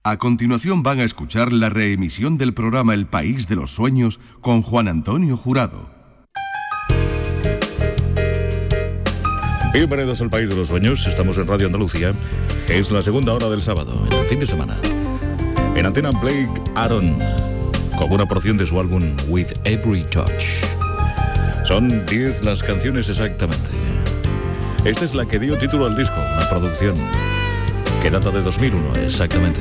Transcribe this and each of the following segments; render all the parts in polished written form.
A continuación van a escuchar la reemisión del programa El País de los Sueños con Juan Antonio Jurado. Bienvenidos al País de los Sueños. Estamos en Radio Andalucía. Es la segunda hora del sábado, en el fin de semana. En antena Blake Aaron, con una porción de su álbum With Every Touch. Son 10 las canciones exactamente. Esta es la que dio título al disco, una producción que data de 2001 exactamente.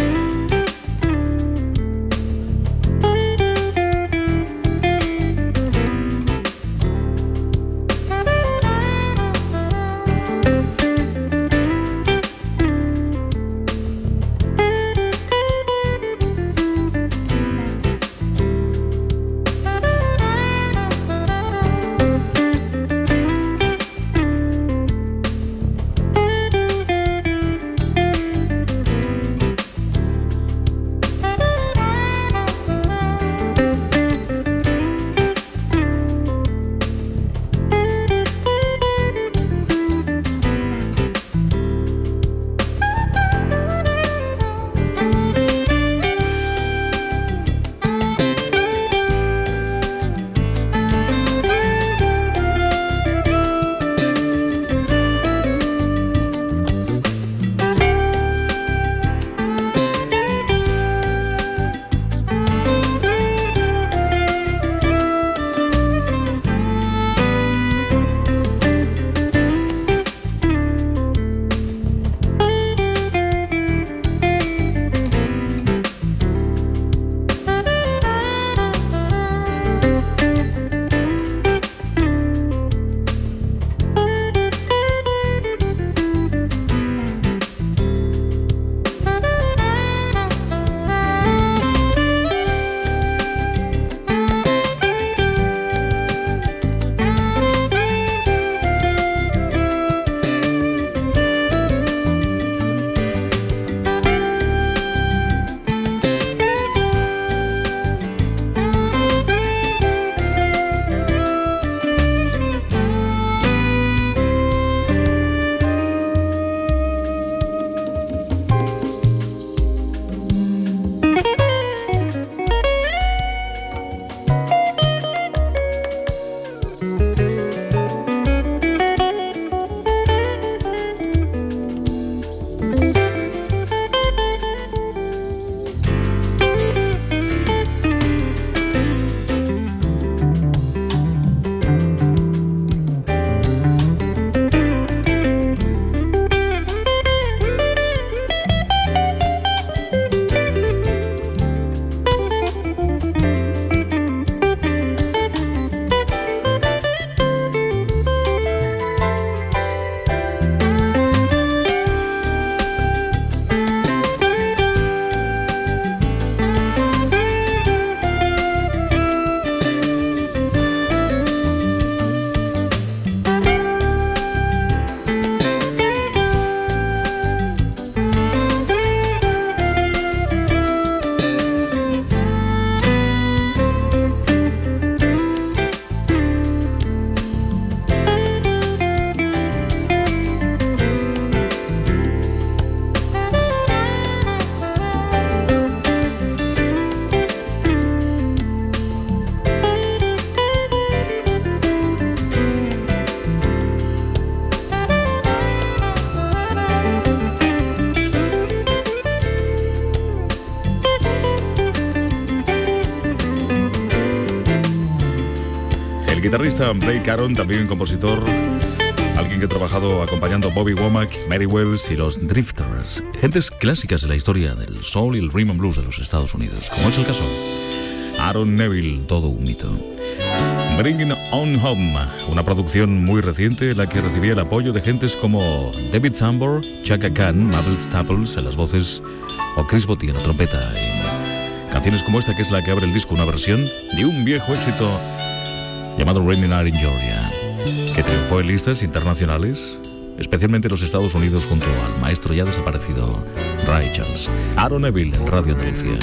El guitarrista Blake Aaron, también compositor, alguien que ha trabajado acompañando a Bobby Womack, Mary Wells y los Drifters, gentes clásicas de la historia del soul y el rhythm and blues de los Estados Unidos, como es el caso Aaron Neville, todo un mito. Bringing On Home, una producción muy reciente en la que recibía el apoyo de gentes como David Sanborn, Chaka Khan, Mabel Staples en las voces o Chris Botti en la trompeta. Canciones como esta, que es la que abre el disco, una versión de un viejo éxito llamado Rainy Night in Georgia, que triunfó en listas internacionales, especialmente en los Estados Unidos, junto al maestro ya desaparecido Ray Charles. Aaron Neville en Radio Andalucía.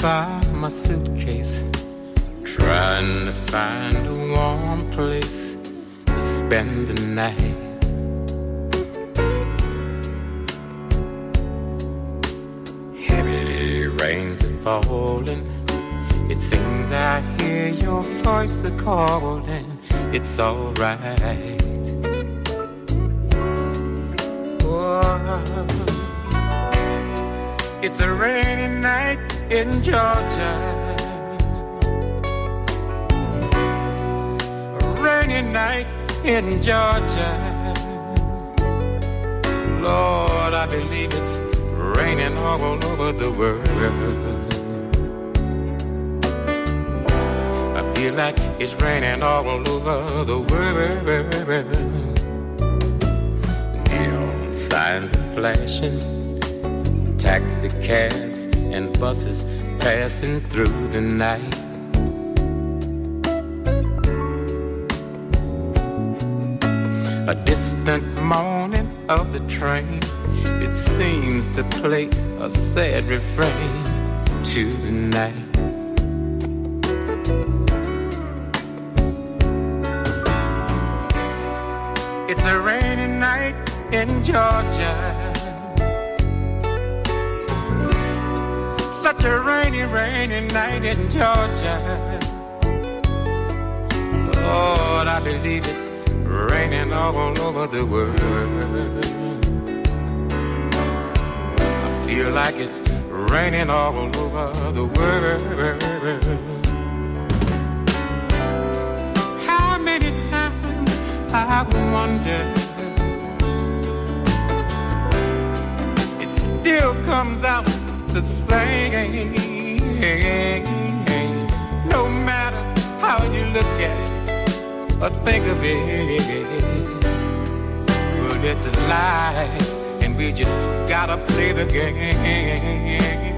Trying to find a warm place to spend the night. Heavy rains are falling. It seems I hear your voice a-calling. It's alright. Oh, it's a rainy night in Georgia. A rainy night in Georgia. Lord, I believe it's raining all over the world. I feel like it's raining all over the world. Neon signs are flashing, taxi cabs and buses passing through the night. A distant moaning of the train, it seems to play a sad refrain to the night. It's a rainy night in Georgia. Such a rainy, rainy night in Georgia. Lord, I believe it's raining all over the world. I feel like it's raining all over the world. How many times I wonder, it still comes out the same. No matter how you look at it or think of it, but it's life, and we just gotta play the game.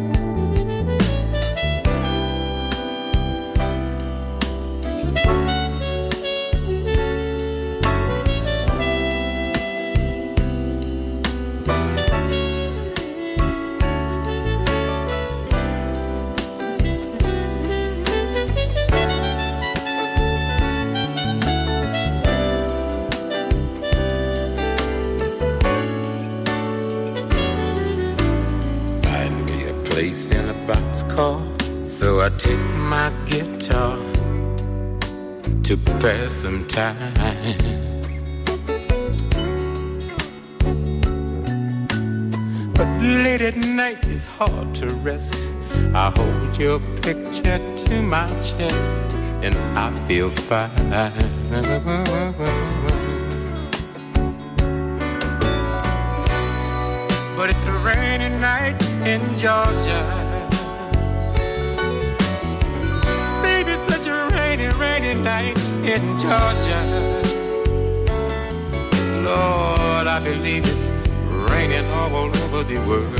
So I take my guitar to pass some time. But late at night it's hard to rest. I hold your picture to my chest and I feel fine. But it's a rainy night in Georgia. Rainy night in Georgia. Lord, I believe it's raining all over the world.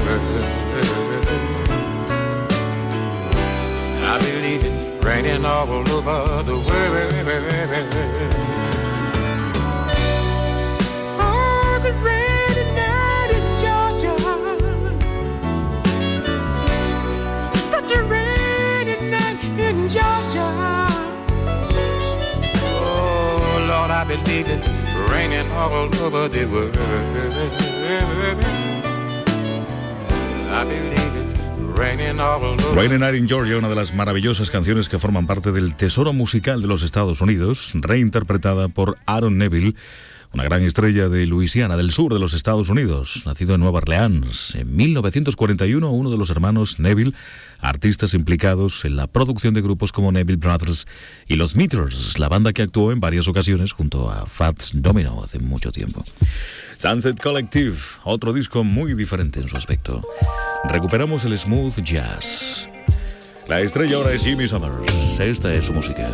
I believe it's raining all over the world. Oh, it's a rainy night in Georgia. Such a rainy night in Georgia. Lord, I believe it's raining all over the world. I believe it's raining all over. Rainy Night in Georgia, una de las maravillosas canciones que forman parte del tesoro musical de los Estados Unidos, reinterpretada por Aaron Neville, una gran estrella de Luisiana, del sur de los Estados Unidos, nacido en Nueva Orleans. En 1941, uno de los hermanos Neville, artistas implicados en la producción de grupos como Neville Brothers y los Meters, la banda que actuó en varias ocasiones junto a Fats Domino hace mucho tiempo. Sunset Collective, otro disco muy diferente en su aspecto. Recuperamos el smooth jazz. La estrella ahora es Jimmy Summers. Esta es su música.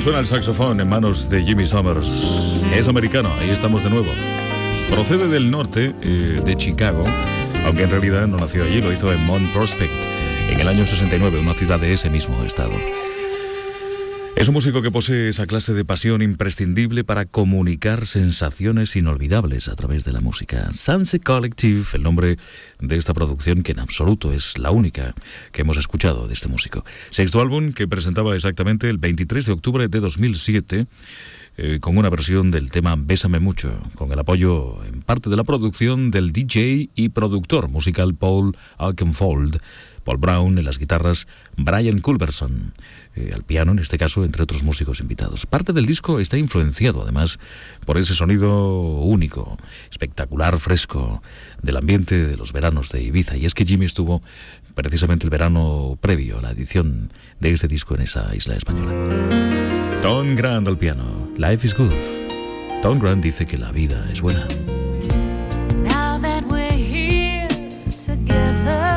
Suena el saxofón en manos de Jimmy Summers. Es americano, ahí estamos de nuevo. Procede del norte, de Chicago, aunque en realidad no nació allí, lo hizo en Mount Prospect, en el año 69, una ciudad de ese mismo estado. Es un músico que posee esa clase de pasión imprescindible para comunicar sensaciones inolvidables a través de la música. Sunset Collective, el nombre de esta producción, que en absoluto es la única que hemos escuchado de este músico. Sexto álbum que presentaba exactamente el 23 de octubre de 2007, con una versión del tema Bésame Mucho, con el apoyo en parte de la producción del DJ y productor musical Paul Oakenfold, Paul Brown en las guitarras, Brian Culberson al piano, en este caso, entre otros músicos invitados. Parte del disco está influenciado, además, por ese sonido único, espectacular, fresco, del ambiente de los veranos de Ibiza. Y es que Jimmy estuvo precisamente el verano previo a la edición de este disco en esa isla española. Tom Grant al piano, Life is Good. Tom Grant dice que la vida es buena. Now that we're here together,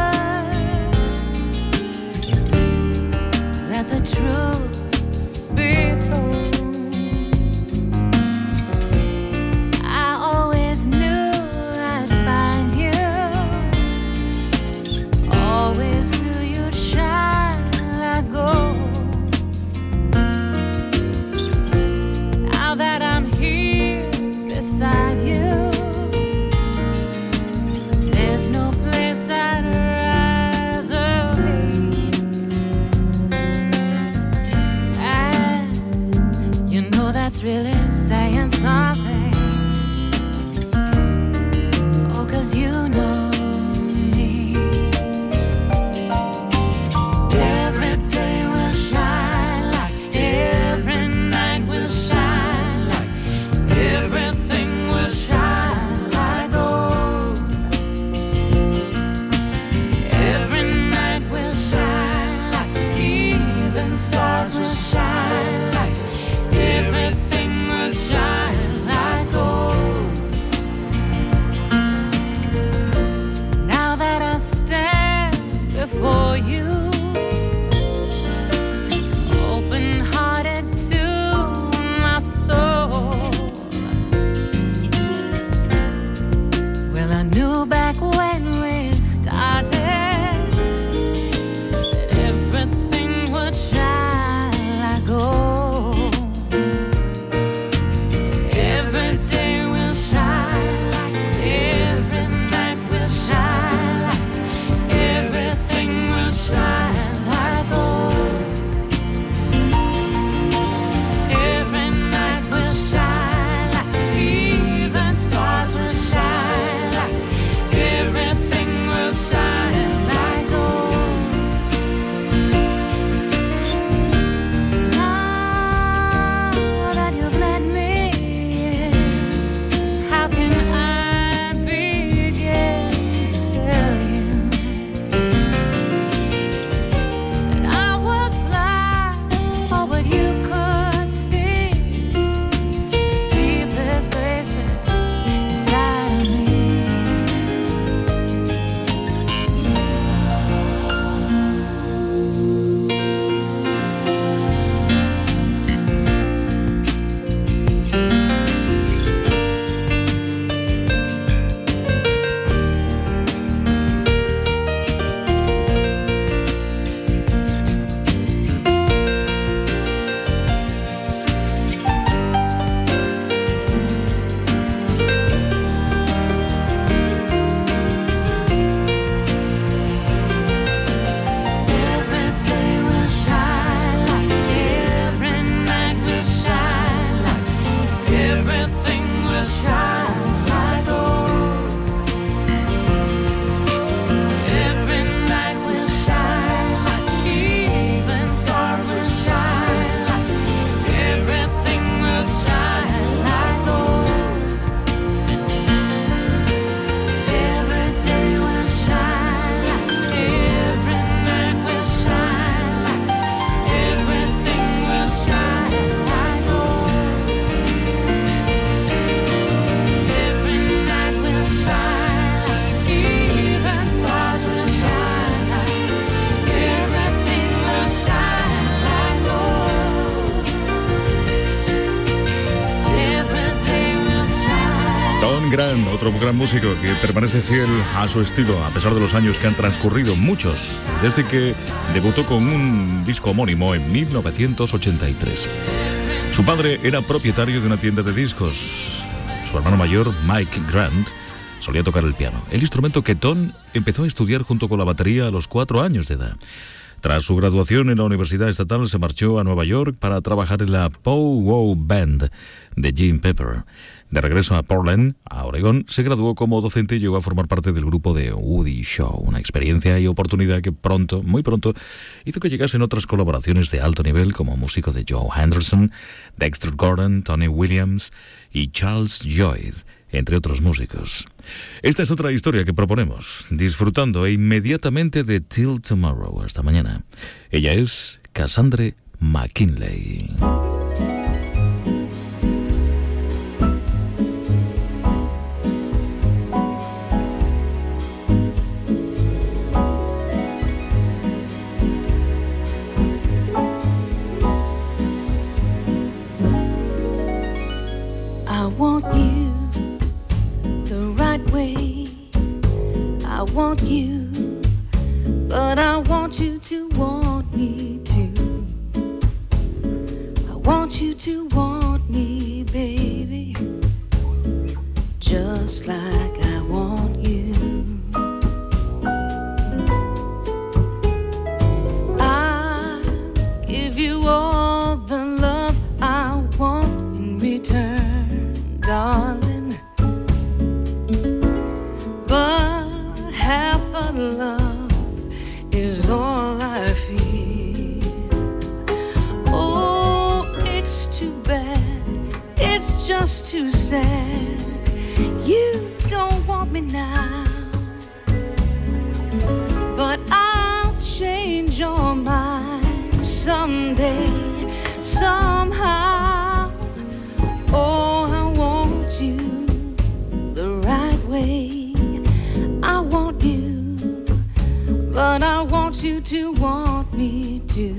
let the truth be told. I always knew I'd find you, always knew you'd shine like gold. Now that I'm here beside you, Don Grant, otro gran músico que permanece fiel a su estilo a pesar de los años que han transcurrido, muchos, desde que debutó con un disco homónimo en 1983. Su padre era propietario de una tienda de discos. Su hermano mayor, Mike Grant, solía tocar el piano, el instrumento que Tom empezó a estudiar junto con la batería a los 4 años de edad. Tras su graduación en la Universidad Estatal, se marchó a Nueva York para trabajar en la Pow Wow Band de Jim Pepper. De regreso a Portland, a Oregón, se graduó como docente y llegó a formar parte del grupo de Woody Shaw, una experiencia y oportunidad que muy pronto, hizo que llegasen otras colaboraciones de alto nivel como músico de Joe Henderson, Dexter Gordon, Tony Williams y Charles Lloyd, entre otros músicos. Esta es otra historia que proponemos, disfrutando inmediatamente de Till Tomorrow, hasta mañana. Ella es Cassandra McKinley. I want you the right way. I want you, but I want you to want me too. I want you to want me, baby, just like I want you. I give you all the love I want in return, darling, but half of love is all I feel. Oh, it's too bad, it's just too sad. You don't want me now, but I'll change your mind someday, somehow. Oh, I want you the right way. I want you, but I want you to want me too.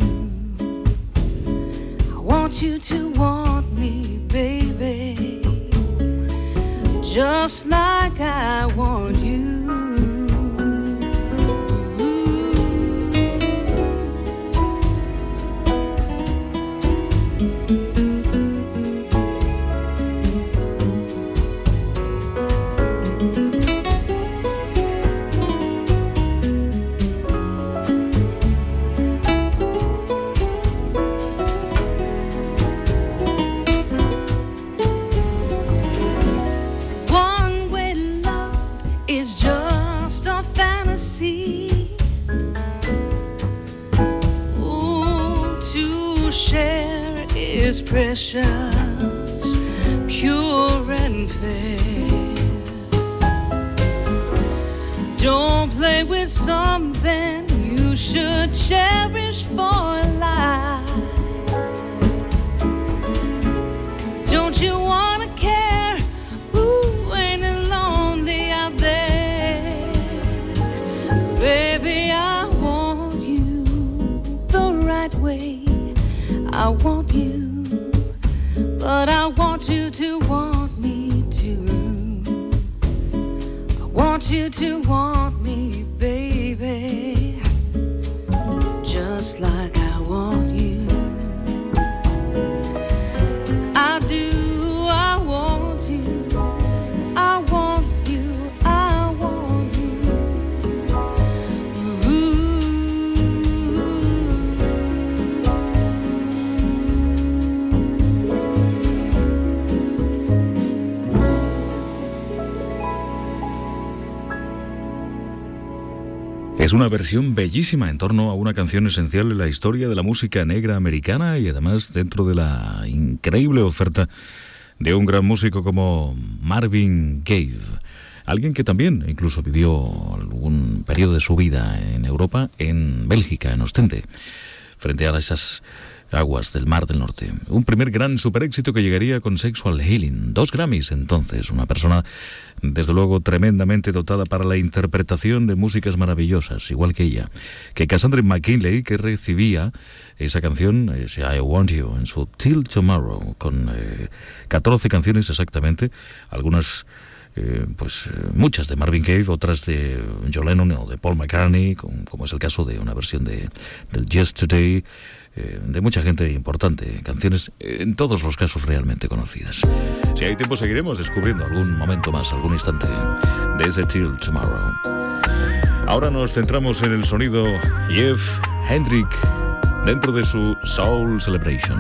I want you to want me, baby, just like I want you. Is precious, pure and fair. Don't play with something you should cherish for life. Don't you wanna care? Ooh, ain't it lonely out there? Baby, I want you the right way. I want you, but I want you to want me too. I want you to want me, baby, just like I want you. I do, I want you, I want you, I want you. Es una versión bellísima en torno a una canción esencial en la historia de la música negra americana y además dentro de la increíble oferta de un gran músico como Marvin Gaye. Alguien que también incluso vivió algún periodo de su vida en Europa, en Bélgica, en Ostende, frente a esas aguas del Mar del Norte. Un primer gran superéxito que llegaría con Sexual Healing. 2 Grammys entonces. Una persona, desde luego, tremendamente dotada para la interpretación de músicas maravillosas, igual que ella. Que Cassandra McKinley, que recibía esa canción, ese I Want You, en su Till Tomorrow, con 14 canciones exactamente, algunas muchas de Marvin Gaye, otras de John Lennon o de Paul McCartney, como es el caso de una versión del Yesterday, de mucha gente importante, canciones en todos los casos realmente conocidas. Si hay tiempo seguiremos descubriendo algún momento más, algún instante de ese Till Tomorrow. Ahora nos centramos en el sonido Jeff Hendrick dentro de su Soul Celebration.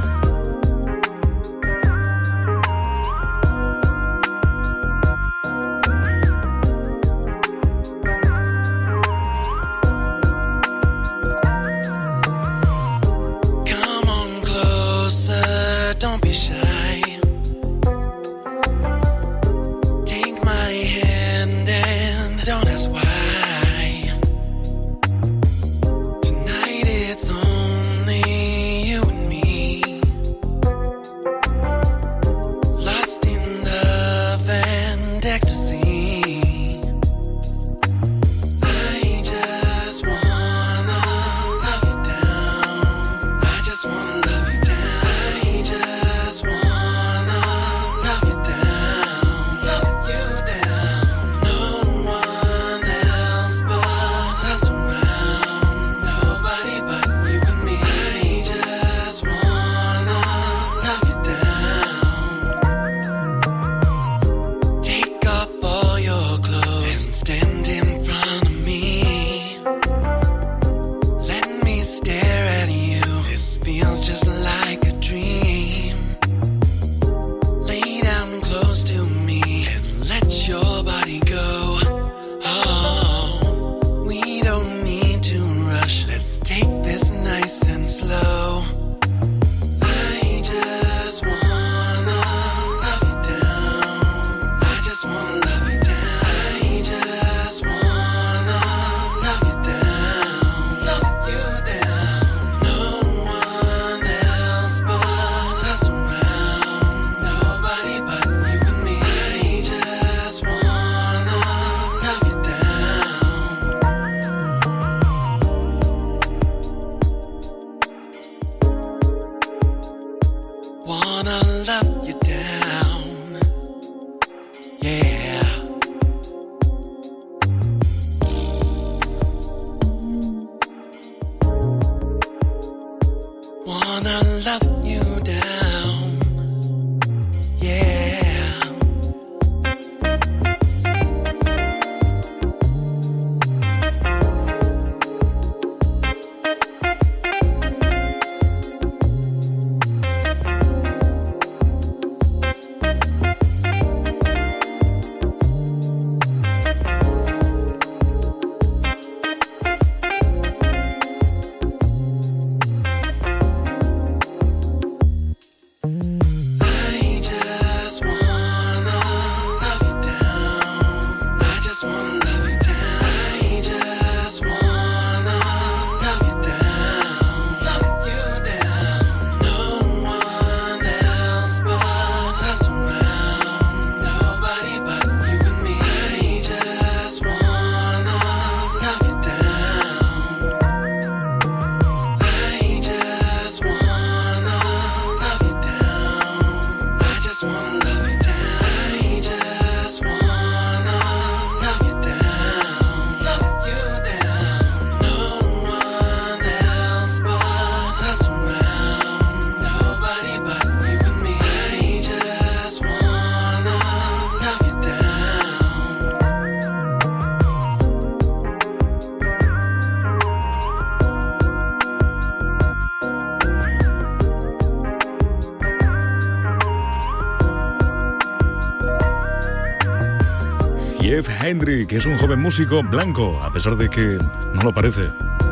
Jeff Hendrick es un joven músico blanco, a pesar de que no lo parece.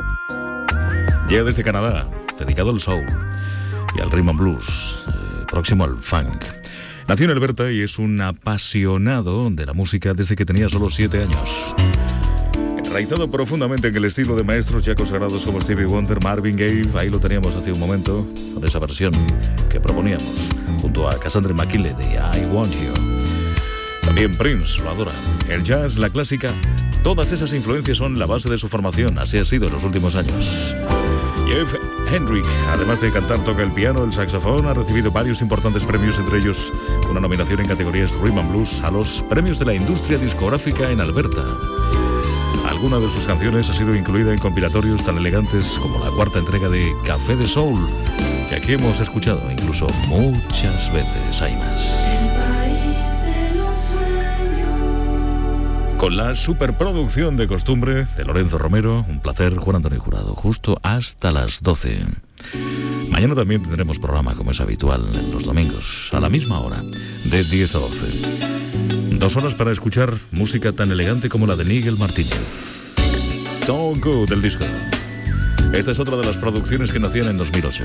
Llega desde Canadá, dedicado al soul y al rhythm and blues, próximo al funk. Nació en Alberta y es un apasionado de la música desde que tenía solo 7 años. Enraizado profundamente en el estilo de maestros ya consagrados como Stevie Wonder, Marvin Gaye, ahí lo teníamos hace un momento, con esa versión que proponíamos, junto a Cassandra McKinley de I Want You. También Prince lo adora. El jazz, la clásica, todas esas influencias son la base de su formación, así ha sido en los últimos años. Jeff Hendrick. Además de cantar, toca el piano, el saxofón, ha recibido varios importantes premios, entre ellos una nominación en categorías Rhythm and Blues a los premios de la industria discográfica en Alberta. Alguna de sus canciones ha sido incluida en compilatorios tan elegantes como la cuarta entrega de Café de Soul, que aquí hemos escuchado incluso muchas veces. Hay más. Con la superproducción de costumbre de Lorenzo Romero, un placer, Juan Antonio Jurado, justo hasta las 12. Mañana también tendremos programa, como es habitual, en los domingos, a la misma hora, de 10 a 12. 2 horas para escuchar música tan elegante como la de Nigel Martínez. So Good, del disco. Esta es otra de las producciones que nacían en 2008.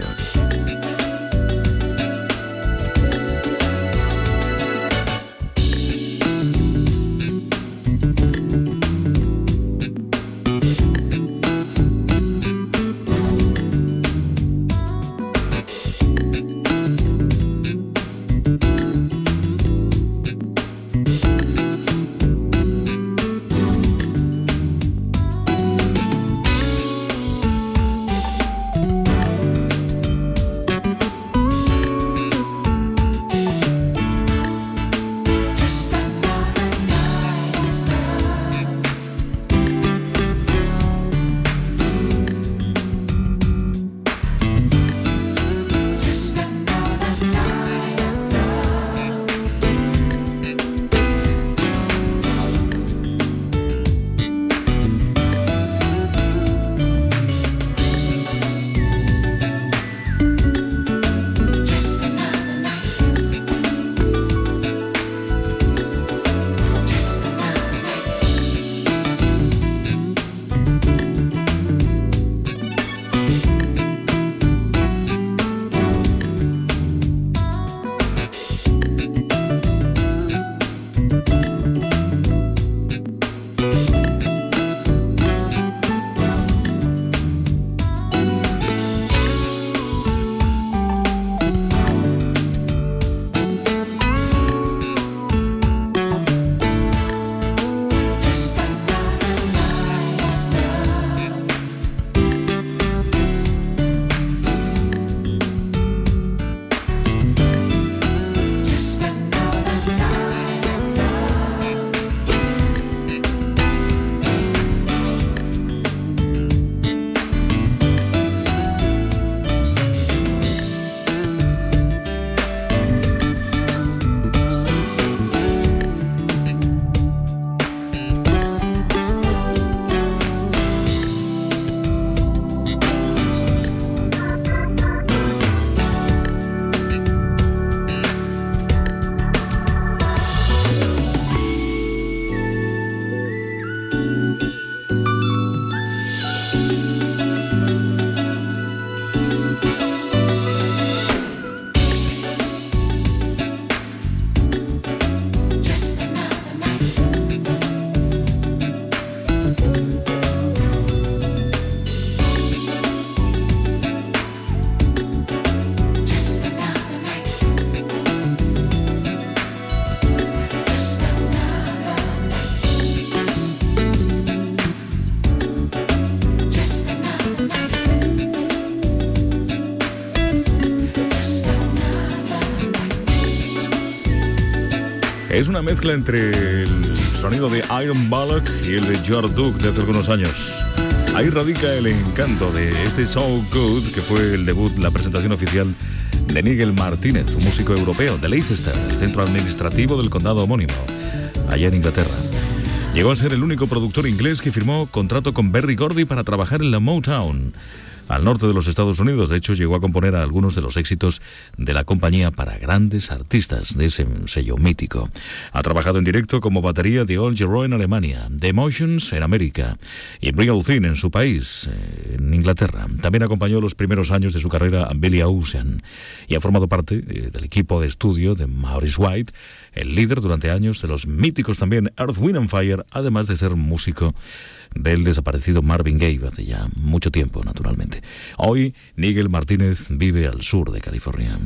Es una mezcla entre el sonido de Iron Bullock y el de George Duke de hace algunos años. Ahí radica el encanto de este So Good, que fue el debut, la presentación oficial de Nigel Martínez, un músico europeo de Leicester, el centro administrativo del condado homónimo, allá en Inglaterra. Llegó a ser el único productor inglés que firmó contrato con Berry Gordy para trabajar en la Motown, al norte de los Estados Unidos. De hecho, llegó a componer a algunos de los éxitos de la compañía para grandes artistas de ese sello mítico. Ha trabajado en directo como batería de All Giro en Alemania, The Emotions en América y Real Thing en su país, en Inglaterra. También acompañó los primeros años de su carrera a Billy Ocean y ha formado parte del equipo de estudio de Maurice White, el líder durante años de los míticos también Earth, Wind and Fire, además de ser músico del desaparecido Marvin Gaye hace ya mucho tiempo, naturalmente. Hoy, Nigel Martínez vive al sur de California.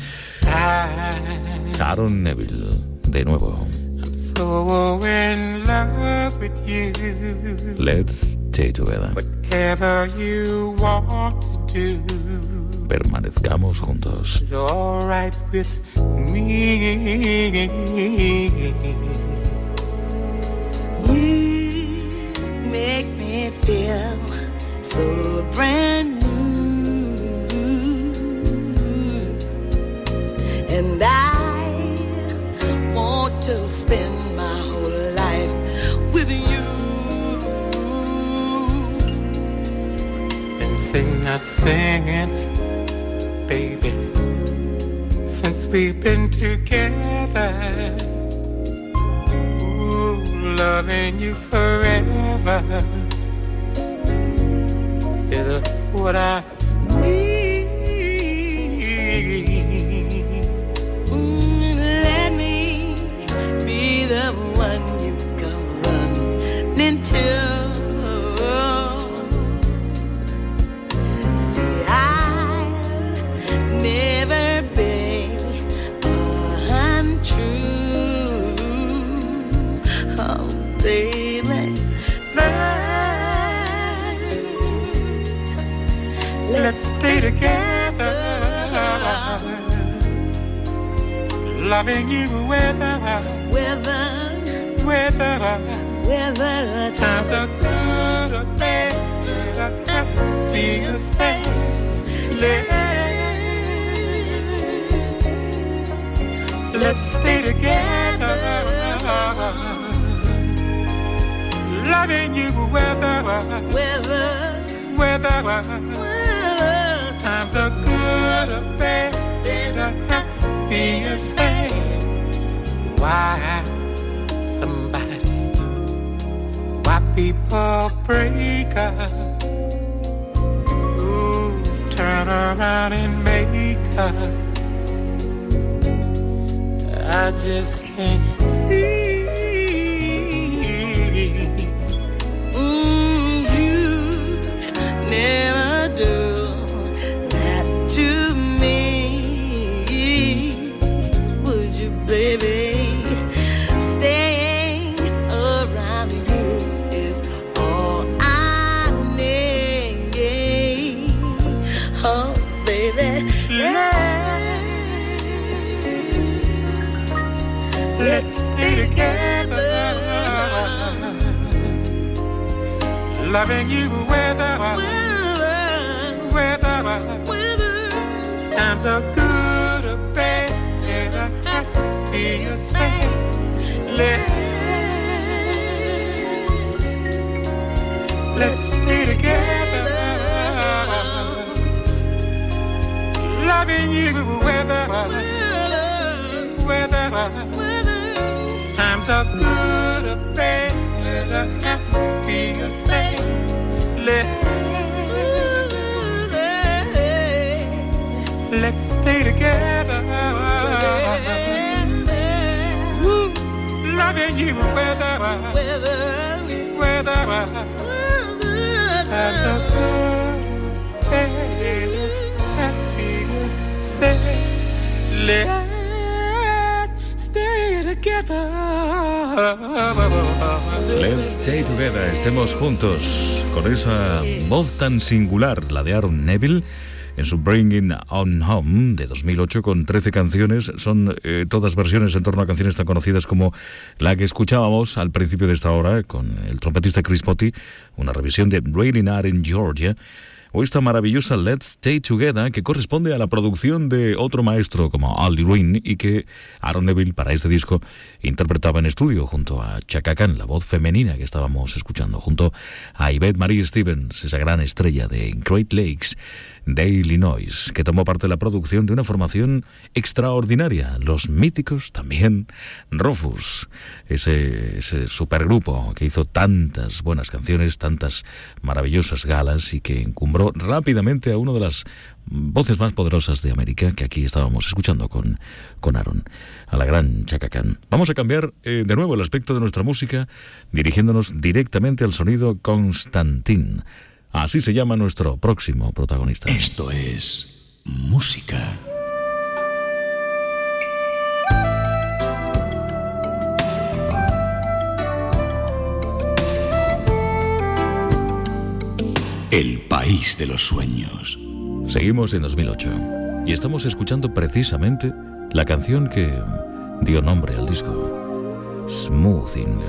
Aaron Neville, de nuevo. I'm so in love with you. Let's stay together. Whatever you want to do. permanezcamos juntos. It's all right with me. You make me feel so brand new, and I want to spend my whole life with you. And sing it, baby, since we've been together. Ooh, loving you forever is what I need. Let me be the one you come running to. See, I'll never be untrue. Oh, baby, let's stay together, loving you weather times are good or bad, be the same. Let's stay together, loving you weather times are good or bad, be the same. Why people break up? Ooh, turn around and make up. I just can't see. You never do that to me, would you, baby? Staying around you is all I need. Oh, baby, let's stay together, loving you weather times are good or bad, be the same. Let's stay together, loving you weather times are good or bad, be the same. Let's stay together, woo, loving you weather times are good, bad, be the same. Let's stay together. Let's stay together, estemos juntos, con esa voz tan singular, la de Aaron Neville, en su Bringing On Home de 2008, con 13 canciones. Son todas versiones en torno a canciones tan conocidas como la que escuchábamos al principio de esta hora, con el trompetista Chris Botti, una revisión de Raining Out in Georgia, o esta maravillosa Let's Stay Together, que corresponde a la producción de otro maestro como Al Green, y que Aaron Neville para este disco interpretaba en estudio junto a Chaka Khan, la voz femenina que estábamos escuchando, junto a Yvette Marie Stevens, esa gran estrella de Great Lakes de Illinois, que tomó parte de la producción de una formación extraordinaria, los míticos también Rufus, ese supergrupo que hizo tantas buenas canciones, tantas maravillosas galas, y que encumbró rápidamente a una de las voces más poderosas de América, que aquí estábamos escuchando con Aaron, a la gran Chaka Khan. Vamos a cambiar de nuevo el aspecto de nuestra música, dirigiéndonos directamente al sonido Constantin. Así se llama nuestro próximo protagonista. Esto es música. El país de los sueños. Seguimos en 2008 y estamos escuchando precisamente la canción que dio nombre al disco, Smoothing.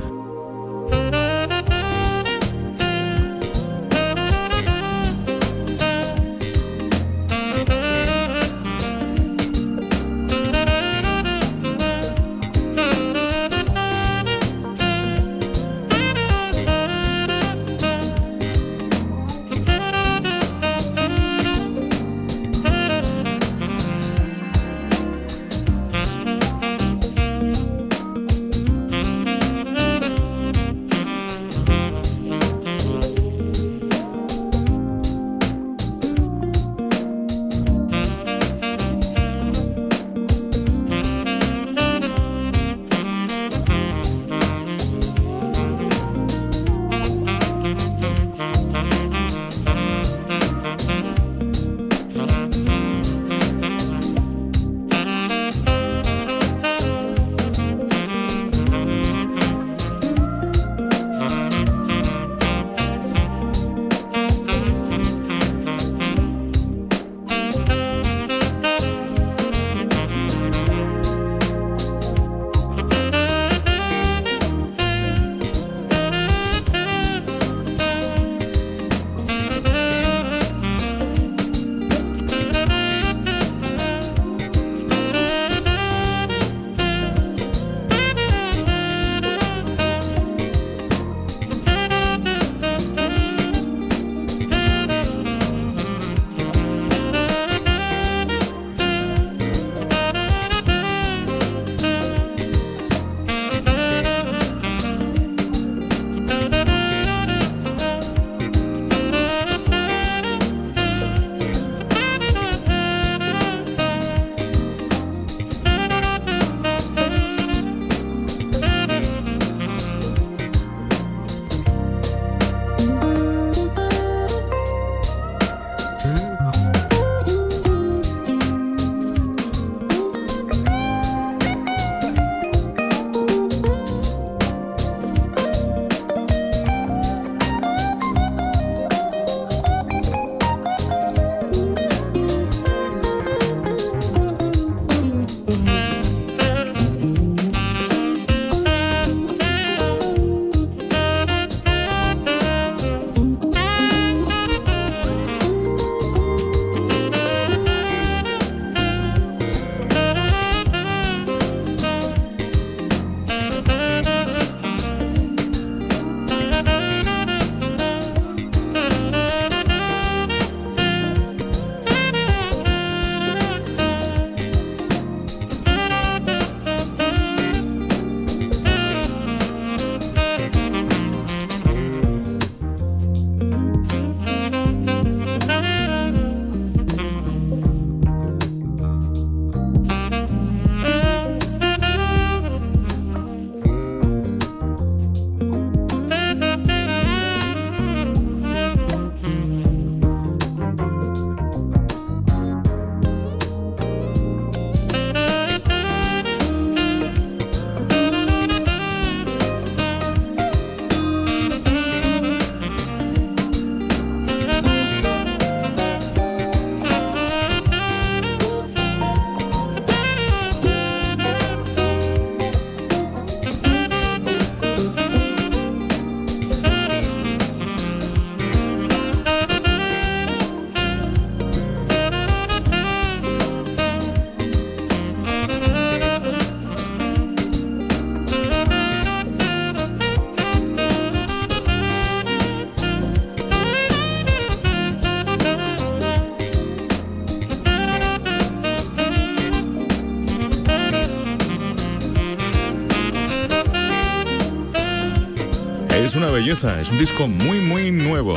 Es una belleza, es un disco muy muy nuevo.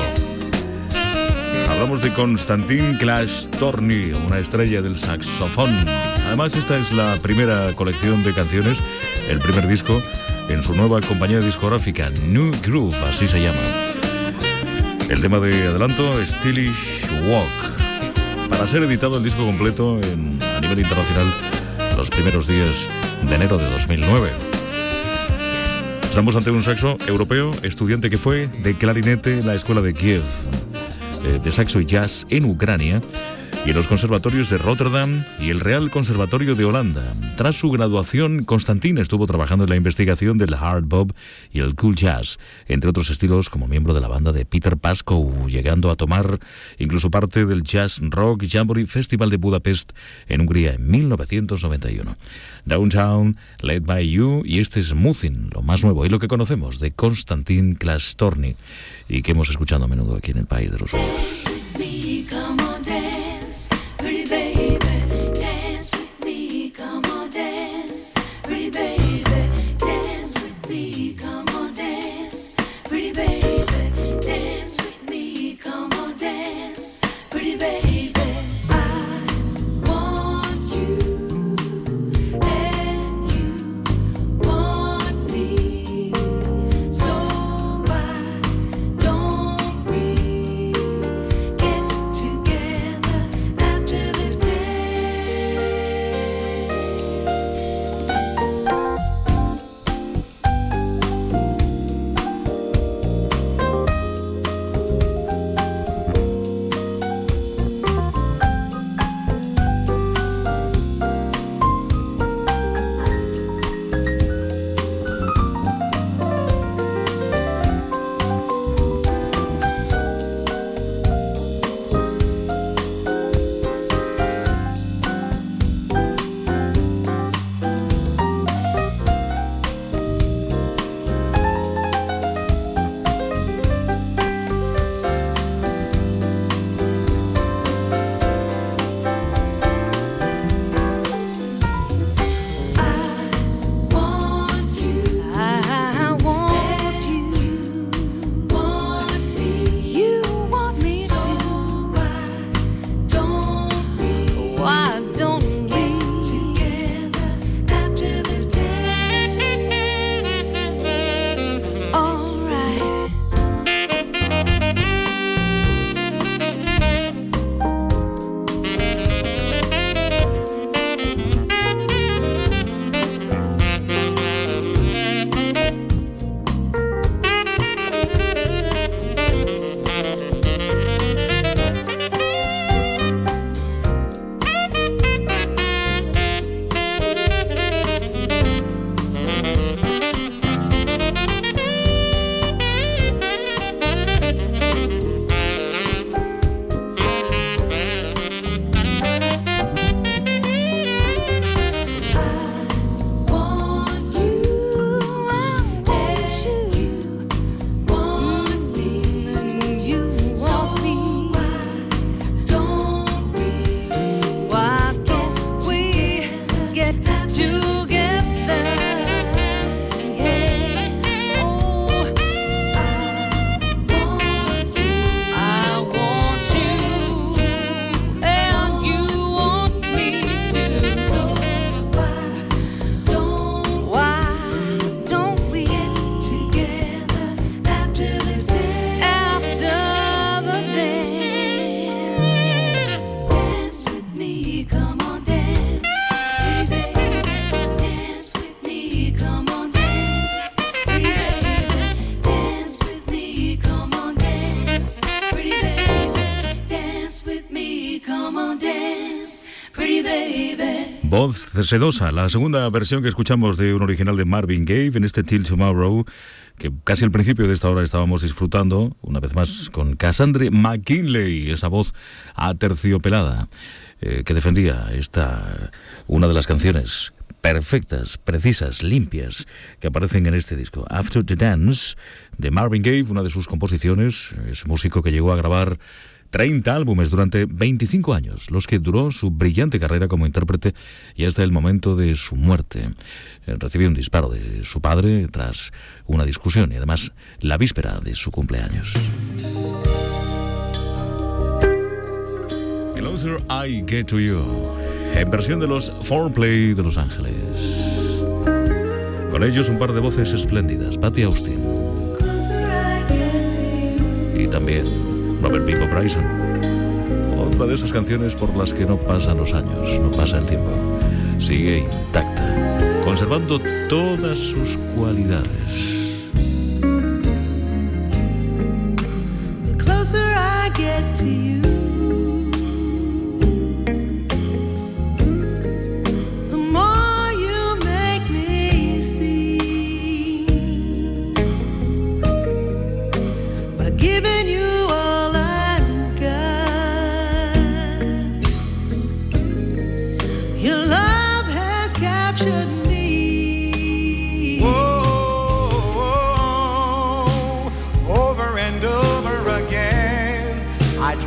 Hablamos de Konstantin Klasztorny, una estrella del saxofón. Además, esta es la primera colección de canciones, el primer disco en su nueva compañía discográfica, New Groove, así se llama. El tema de adelanto, Stylish Walk, para ser editado el disco completo a nivel internacional los primeros días de enero de 2009. Estamos ante un saxo europeo, estudiante que fue de clarinete en la escuela de Kiev, de saxo y jazz en Ucrania, y en los conservatorios de Rotterdam y el Real Conservatorio de Holanda. Tras su graduación, Constantin estuvo trabajando en la investigación del hard bop y el cool jazz, entre otros estilos, como miembro de la banda de Peter Pascoe, llegando a tomar incluso parte del Jazz Rock Jamboree Festival de Budapest en Hungría en 1991. Downtown, Led by You, y este es Smoothing, lo más nuevo y lo que conocemos de Konstantin Klasztorny y que hemos escuchado a menudo aquí en el País de los Sueños. Voz sedosa, la segunda versión que escuchamos de un original de Marvin Gaye en este Till Tomorrow, que casi al principio de esta hora estábamos disfrutando, una vez más, con Cassandra McKinley, esa voz aterciopelada que defendía una de las canciones perfectas, precisas, limpias, que aparecen en este disco. After the Dance, de Marvin Gaye, una de sus composiciones. Es músico que llegó a grabar 30 álbumes durante 25 años, los que duró su brillante carrera como intérprete y hasta el momento de su muerte. Recibió un disparo de su padre tras una discusión y además la víspera de su cumpleaños. Closer I Get to You, en versión de los 4Play de Los Ángeles. Con ellos un par de voces espléndidas, Patti Austin y también Robert Pipo Bryson. Otra de esas canciones por las que no pasan los años, no pasa el tiempo, sigue intacta, conservando todas sus cualidades. The closer I get to you,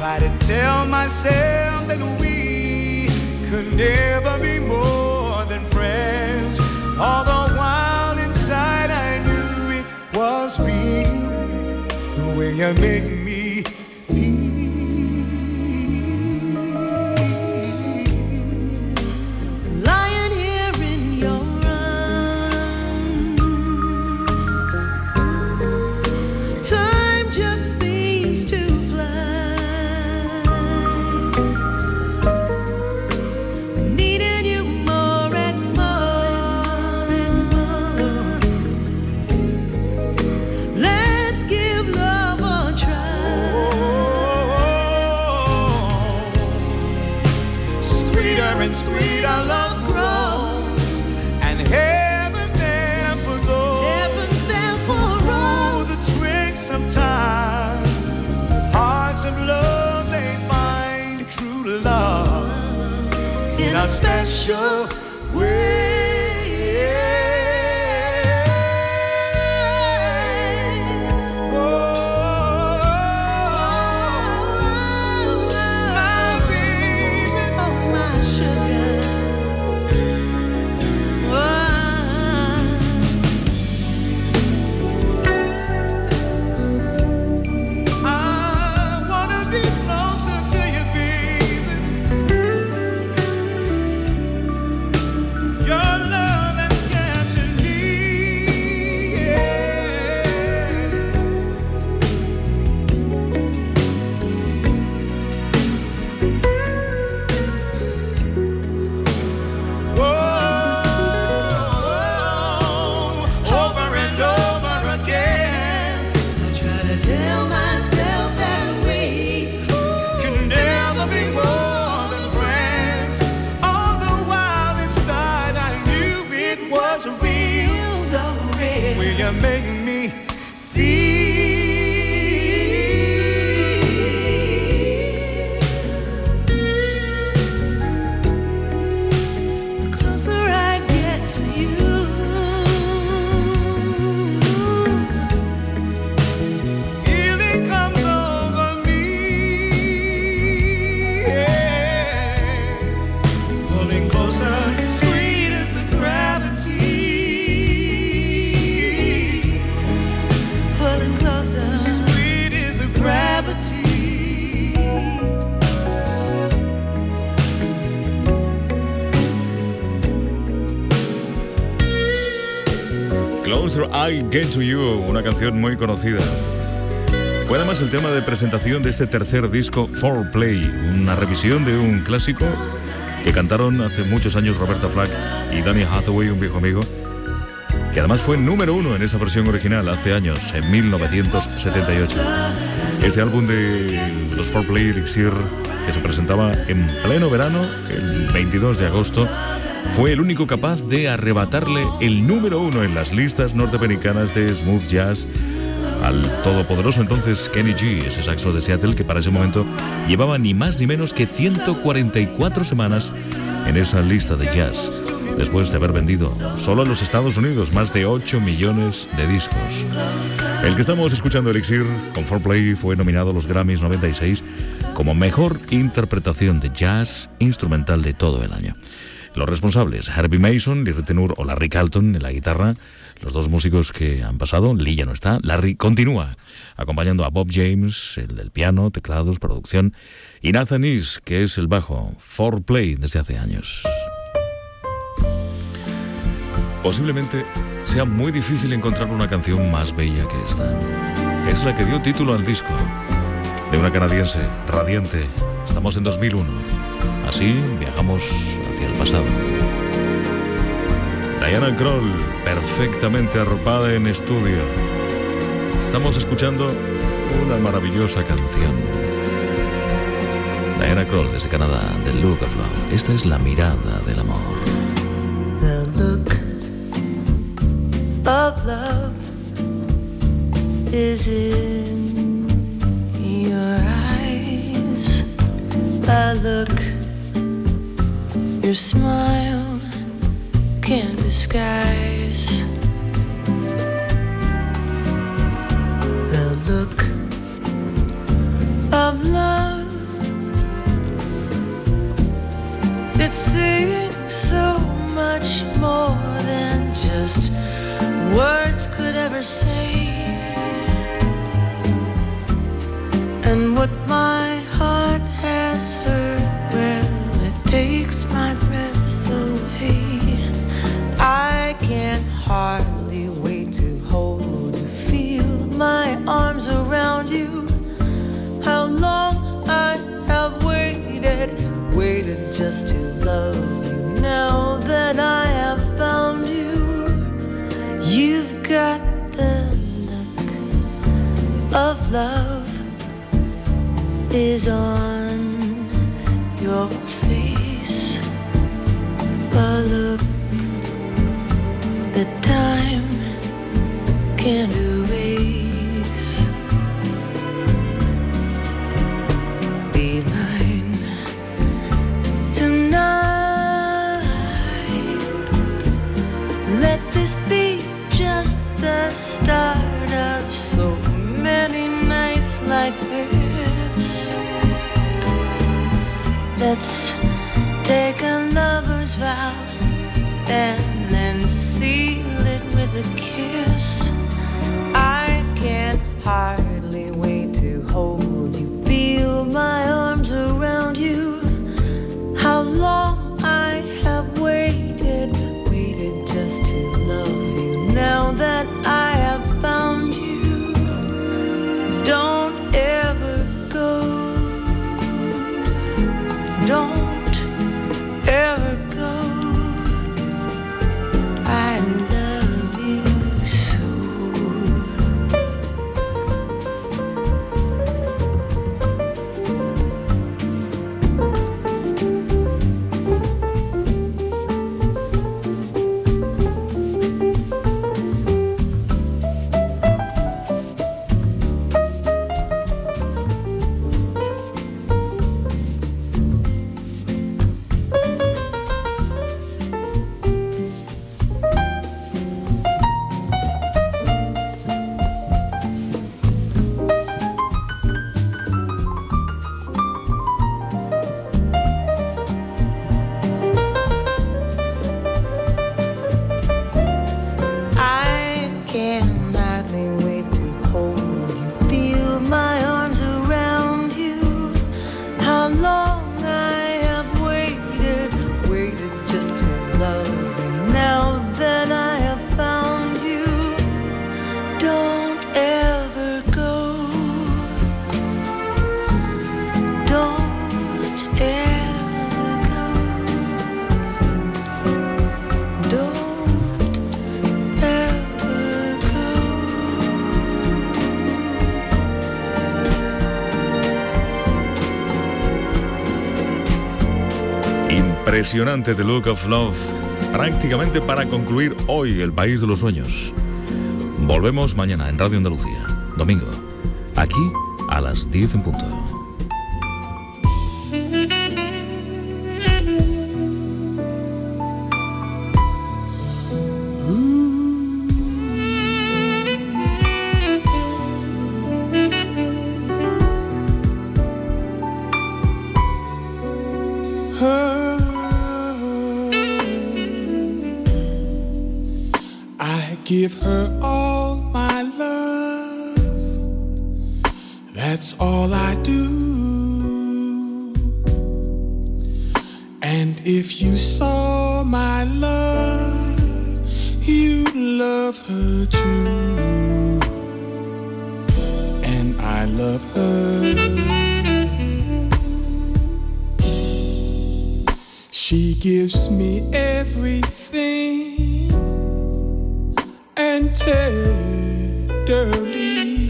Try to tell myself that we could never be more than friends. All the while inside I knew it was real, the way you make me feel. Lying here in your arms, time just seems to fly. Needing you more and more and more. Let's give love a try. Sweeter and sweeter love grows, and heaven's there for those. Heaven's there for Through us. the tricks of time, hearts of love, they find true love in a special way. Oh, my baby, Oh, my sugar. Oh. I wanna be closer to you, baby. Your love has captured me, yeah. Over and over again, I try to tell myself that we can never be more than friends. All the while inside I knew it was real. so real. Will you make me The closer I get to you, feeling comes over me, yeah. Pulling closer, sweet as the gravity. pulling closer. Sweet is the gravity. Closer I Get to You, una canción muy conocida. Fue además el tema de presentación de este tercer disco, Foreplay, una revisión de un clásico que cantaron hace muchos años Roberta Flack y Danny Hathaway, un viejo amigo, que además fue número 1 en esa versión original hace años, en 1978. Este álbum de los Foreplay Elixir, que se presentaba en pleno verano, el 22 de agosto, fue el único capaz de arrebatarle el número 1 en las listas norteamericanas de smooth jazz al todopoderoso entonces Kenny G, ese saxo de Seattle que para ese momento llevaba ni más ni menos que 144 semanas en esa lista de jazz, después de haber vendido solo en los Estados Unidos más de 8 millones de discos. El que estamos escuchando, Elixir, con Foreplay, fue nominado a los Grammys 96 como mejor interpretación de jazz instrumental de todo el año. Los responsables, Herbie Mason, Larry Tenur o Larry Carlton en la guitarra, los dos músicos que han pasado. Lee ya no está, Larry continúa acompañando a Bob James, el del piano, teclados, producción, y Nathan East, que es el bajo. Foreplay desde hace años. Posiblemente sea muy difícil encontrar una canción más bella que esta. Es la que dio título al disco, de una canadiense radiante. Estamos en 2001. Así viajamos hacia el pasado. Diana Krall, perfectamente arropada en estudio. Estamos escuchando una maravillosa canción. Diana Krall desde Canadá, The Look of Love. Esta es la mirada del amor. The look of love is in your eyes. The look your smile can't disguise. The look of love never say. And what my heart has heard, well, it takes my breath away. I can hardly wait to hold you, feel my arms around you. How long I have waited just to love you. Now that I have found you, you've got the look of love is on your face, a look that time can't erase. Be mine tonight. Let this be just the start of so many nights like this. Let's take a lover's vow and then seal it with a kiss. I can't hardly wait to hold you, feel my arms around you. How long I have waited just to love you. Now that I have found you, don't ever go. Don't ever go. I love you so. Impresionante The Look of Love, prácticamente para concluir hoy El País de los Sueños. Volvemos mañana en Radio Andalucía, domingo, aquí a las 10 en punto. Give her all my love, that's all I do. And if you saw my love, you'd love her too. And I love her. She gives me everything and tenderly,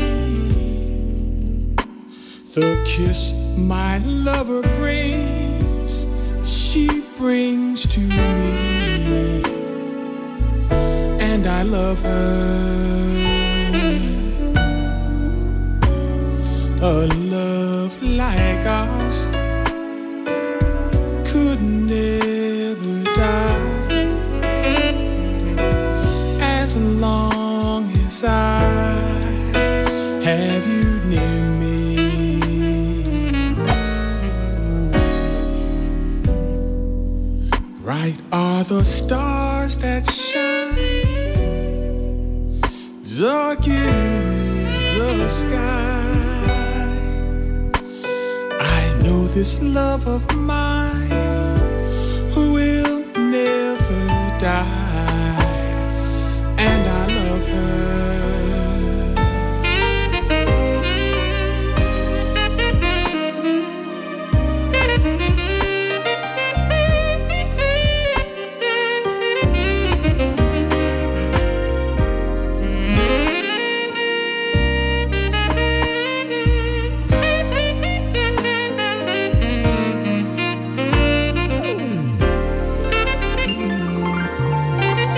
the kiss my lover brings, she brings to me, and I love her. A love like ours could never die. As long as I have you near me, bright are the stars that shine, dark is the sky. I know this love of mine will never die, and I love her.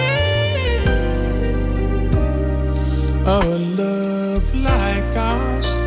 A love like ours